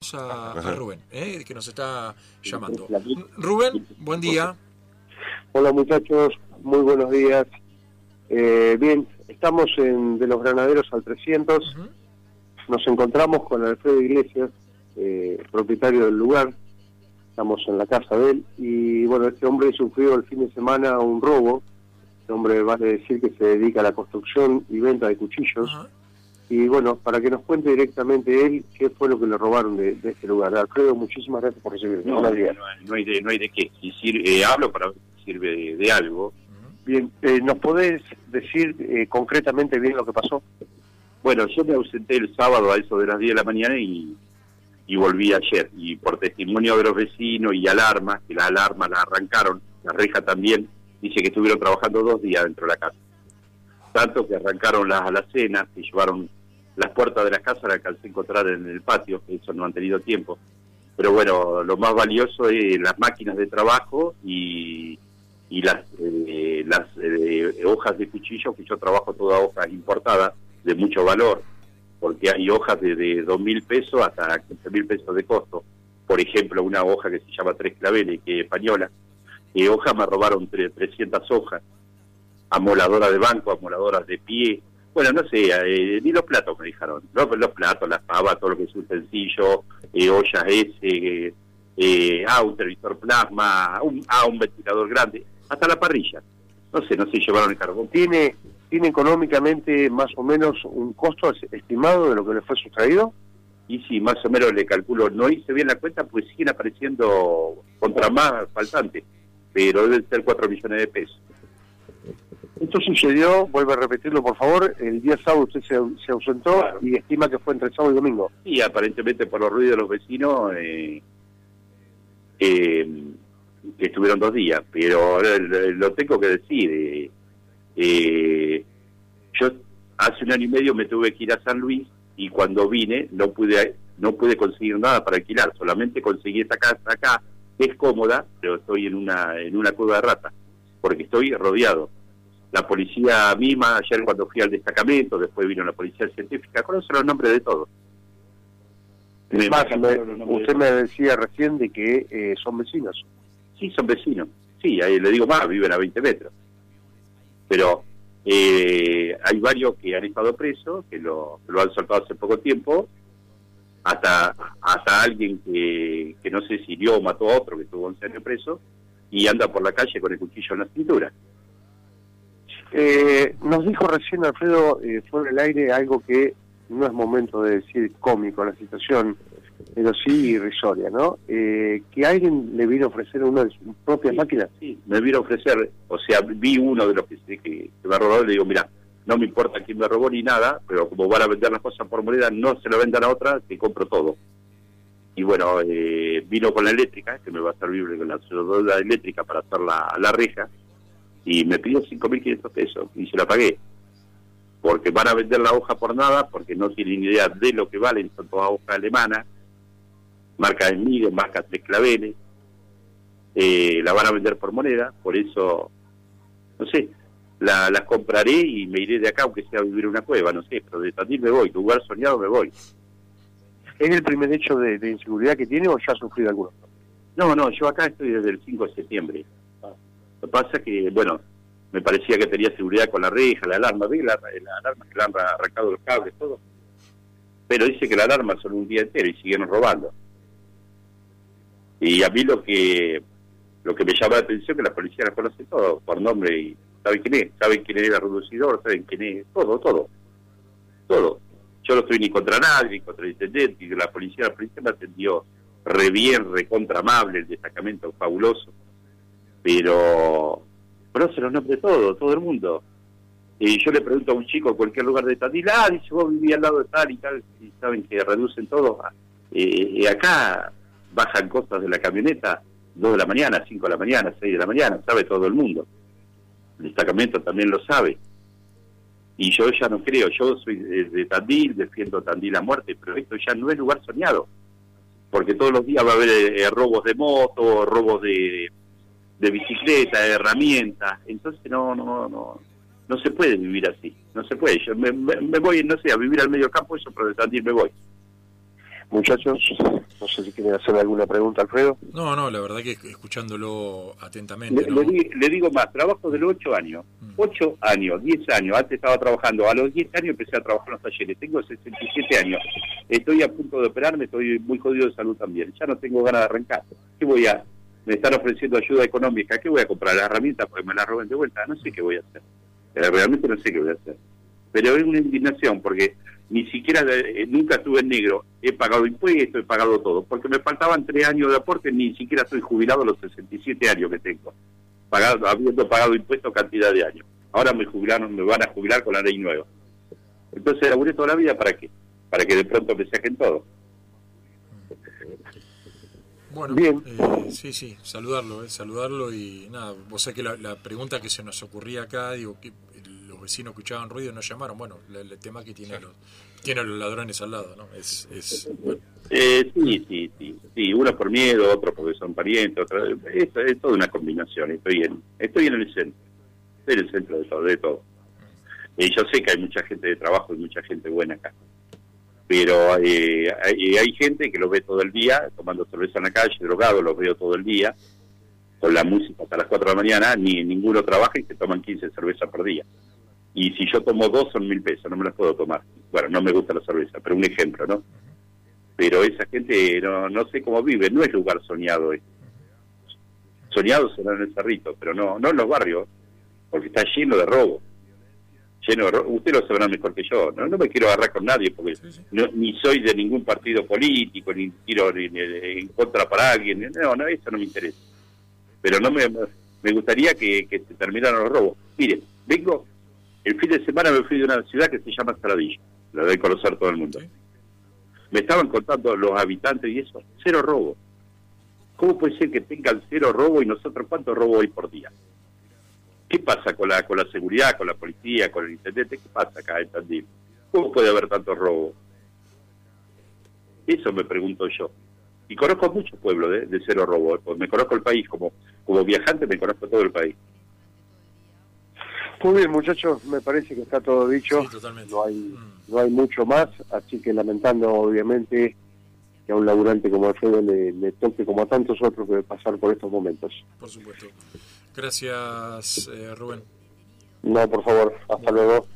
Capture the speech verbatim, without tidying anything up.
tenemos a, a Rubén, ¿eh? que nos está llamando. Rubén, buen día. Hola muchachos, muy buenos días. Eh, bien, estamos en de los Granaderos al trescientos. Uh-huh. Nos encontramos con Alfredo Iglesias, eh, propietario del lugar. Estamos en la casa de él y bueno, este hombre sufrió el fin de semana un robo. Este hombre vale decir que se dedica a la construcción y venta de cuchillos. Uh-huh. Y bueno, para que nos cuente directamente él qué fue lo que le robaron de, de este lugar. Alfredo, muchísimas gracias por recibirme. No, no, no, hay de, no hay de qué. Si sirve, eh, hablo para ver si sirve de, de algo. Bien, eh, ¿nos podés decir eh, concretamente bien lo que pasó? Bueno, yo me ausenté el sábado a eso de las diez de la mañana y, y volví ayer. Y por testimonio de los vecinos y alarmas, que la alarma la arrancaron, la reja también, dice que estuvieron trabajando dos días dentro de la casa. Tanto que arrancaron las alacenas, que llevaron las puertas de la casa, la alcancé a encontrar en el patio, que eso no han tenido tiempo. Pero bueno, lo más valioso es las máquinas de trabajo y, y las, eh, las eh, hojas de cuchillo, que yo trabajo todas hojas importadas, de mucho valor, porque hay hojas de, de dos mil pesos hasta quince mil pesos de costo. Por ejemplo, una hoja que se llama Tres Claveles, que es española, y hojas me robaron trescientas hojas, amoladoras de banco, amoladoras de pie, bueno, no sé, eh, ni los platos me dejaron, los, los platos, las pavas, todo lo que es utensilio, eh, ollas S, eh, eh, ah, un televisor plasma, un, ah, un ventilador grande, hasta la parrilla. No sé, no sé, llevaron el carbón. ¿Tiene, ¿Tiene económicamente más o menos un costo estimado de lo que le fue sustraído? Y sí, más o menos le calculo, no hice bien la cuenta, pues siguen apareciendo contra más faltantes, pero deben ser cuatro millones de pesos. Esto sucedió, vuelvo a repetirlo por favor, el día sábado usted se, se ausentó, claro, y estima que fue entre sábado y domingo. Sí, aparentemente por los ruidos de los vecinos, eh, eh, que estuvieron dos días, pero lo, lo tengo que decir, eh, eh, yo hace un año y medio me tuve que ir a San Luis y cuando vine no pude no pude conseguir nada para alquilar, solamente conseguí esta casa acá, que es cómoda, pero estoy en una en una cueva de rata, porque estoy rodeado. La policía misma, ayer cuando fui al destacamento, después vino la policía científica, conoce los nombres de todos. Me más, me, usted me decía recién de que eh, son vecinos. Sí, son vecinos. Sí, ahí le digo más, viven a veinte metros. Pero eh, hay varios que han estado presos, que lo, lo han soltado hace poco tiempo, hasta hasta alguien que, que no sé si hirió o mató a otro, que estuvo once años preso, y anda por la calle con el cuchillo en la cintura. Eh, nos dijo recién Alfredo, eh, fuera del aire, algo que no es momento de decir cómico la situación, pero sí irrisoria, ¿no? Eh, que alguien le vino a ofrecer una de sus propias sí, máquinas. Sí, me vino a ofrecer, o sea, vi uno de los que, que, que me ha robado y le digo, mira, no me importa quién me robó ni nada, pero como van a vender las cosas por moneda, no se lo vendan a otra, te compro todo. Y bueno, eh, vino con la eléctrica, que me va a servir con la soldadura eléctrica para hacer la, la reja, y me pidió cinco mil quinientos pesos y se la pagué, porque van a vender la hoja por nada, porque no tienen idea de lo que valen, son todas hojas alemanas, marca Esmide, marca Tres Claveles, eh, la van a vender por moneda, por eso, no sé, la, las compraré y me iré de acá, aunque sea a vivir en una cueva, no sé, pero de Tandil me voy, lugar soñado me voy. ¿Es el primer hecho de, de inseguridad que tiene o ya ha sufrido alguno? No, no, yo acá estoy desde el cinco de septiembre. Lo que pasa es que, bueno, me parecía que tenía seguridad con la reja, la alarma, ¿ves la, la alarma que le han arrancado los cables, todo? Pero dice que la alarma son un día entero y siguieron robando. Y a mí lo que lo que me llama la atención es que la policía la conoce todo, por nombre, y saben quién es, saben quién es el reducidor, saben quién es, todo, todo, todo. Yo no estoy ni contra nadie, ni contra el intendente, y la policía, la policía me atendió re bien, re contra amable, el destacamento fabuloso. Pero conoce los nombres de todo, todo el mundo. Y yo le pregunto a un chico en cualquier lugar de Tandil, ah, dice, vos vivís al lado de tal y tal, y saben que reducen todo. Eh, y acá bajan cosas de la camioneta, dos de la mañana, cinco de la mañana, seis de la mañana, sabe todo el mundo. El destacamento también lo sabe. Y yo ya no creo, yo soy de, de Tandil, defiendo Tandil a muerte, pero esto ya no es lugar soñado. Porque todos los días va a haber eh, robos de moto, robos de... de bicicleta, de herramientas, entonces no no no no se puede vivir así, no se puede. Yo me, me, me voy, no sé, a vivir al medio campo, eso, pero de Tandil me voy. muchachos, no sé si quieren hacer alguna pregunta, Alfredo. No, no, la verdad que escuchándolo atentamente. Le, ¿no? le, le digo más, trabajo de los ocho años, mm. ocho años, diez años, antes estaba trabajando, a los diez años empecé a trabajar en los talleres, tengo sesenta y siete años, estoy a punto de operarme, estoy muy jodido de salud también, ya no tengo ganas de arrancar. ¿Qué voy a...? Me están ofreciendo ayuda económica, ¿qué voy a comprar? ¿Las herramientas porque me las roben de vuelta? No sé qué voy a hacer, eh, realmente no sé qué voy a hacer. Pero es una indignación porque ni siquiera eh, nunca estuve en negro, he pagado impuestos, he pagado todo, porque me faltaban tres años de aporte, ni siquiera estoy jubilado a los sesenta y siete años que tengo, pagado, habiendo pagado impuestos cantidad de años. Ahora me jubilaron, me van a jubilar con la ley nueva. Entonces laburé toda la vida, ¿para qué? Para que de pronto me saquen todo. Bueno, bien. Eh, sí, sí, saludarlo, eh, saludarlo y nada, vos sabés que la, la pregunta que se nos ocurría acá, digo, que los vecinos escuchaban ruido y nos llamaron, bueno, el, el tema que tiene los tiene los ladrones al lado, ¿no? Es, es bueno. eh, sí, sí, sí, sí, uno por miedo, otro porque son parientes, otro, es, es toda una combinación, estoy en, estoy en el centro, estoy en el centro de todo, de todo. Y yo sé que hay mucha gente de trabajo y mucha gente buena acá. Pero eh, hay, hay gente que lo ve todo el día, tomando cerveza en la calle, drogado, los veo todo el día, con la música hasta las cuatro de la mañana, ni ninguno trabaja y se toman quince cervezas por día. Y si yo tomo dos son mil pesos, no me las puedo tomar. Bueno, no me gusta la cerveza, pero un ejemplo, ¿no? Pero esa gente no, no sé cómo vive, no es lugar soñado esto. Soñado será en el Cerrito, pero no, no en los barrios, porque está lleno de robo. Lleno de, usted lo sabrá mejor que yo, no, no me quiero agarrar con nadie porque sí, sí. No, ni soy de ningún partido político, ni quiero ni, ni, en contra para alguien, no, no, eso no me interesa. Pero no me, me gustaría que, que se terminaran los robos. Mire, vengo, el fin de semana me fui de una ciudad que se llama Saladillo, la debe conocer todo el mundo. Sí. Me estaban contando los habitantes y eso, cero robo. ¿Cómo puede ser que tengan cero robo y nosotros cuántos robos hay por día? ¿Qué pasa con la con la seguridad, con la policía, con el intendente? ¿Qué pasa acá en Tandil? ¿Cómo puede haber tanto robo? Eso me pregunto yo. Y conozco muchos pueblos de, de cero robo. Pues me conozco el país, como como viajante me conozco todo el país. Muy bien, muchachos, me parece que está todo dicho. Sí, totalmente. No hay, mm. no hay mucho más, así que lamentando obviamente que a un laburante como Alfredo le, le toque, como a tantos otros, que pasar por estos momentos. Por supuesto. Gracias, eh, Rubén. No, por favor, hasta luego.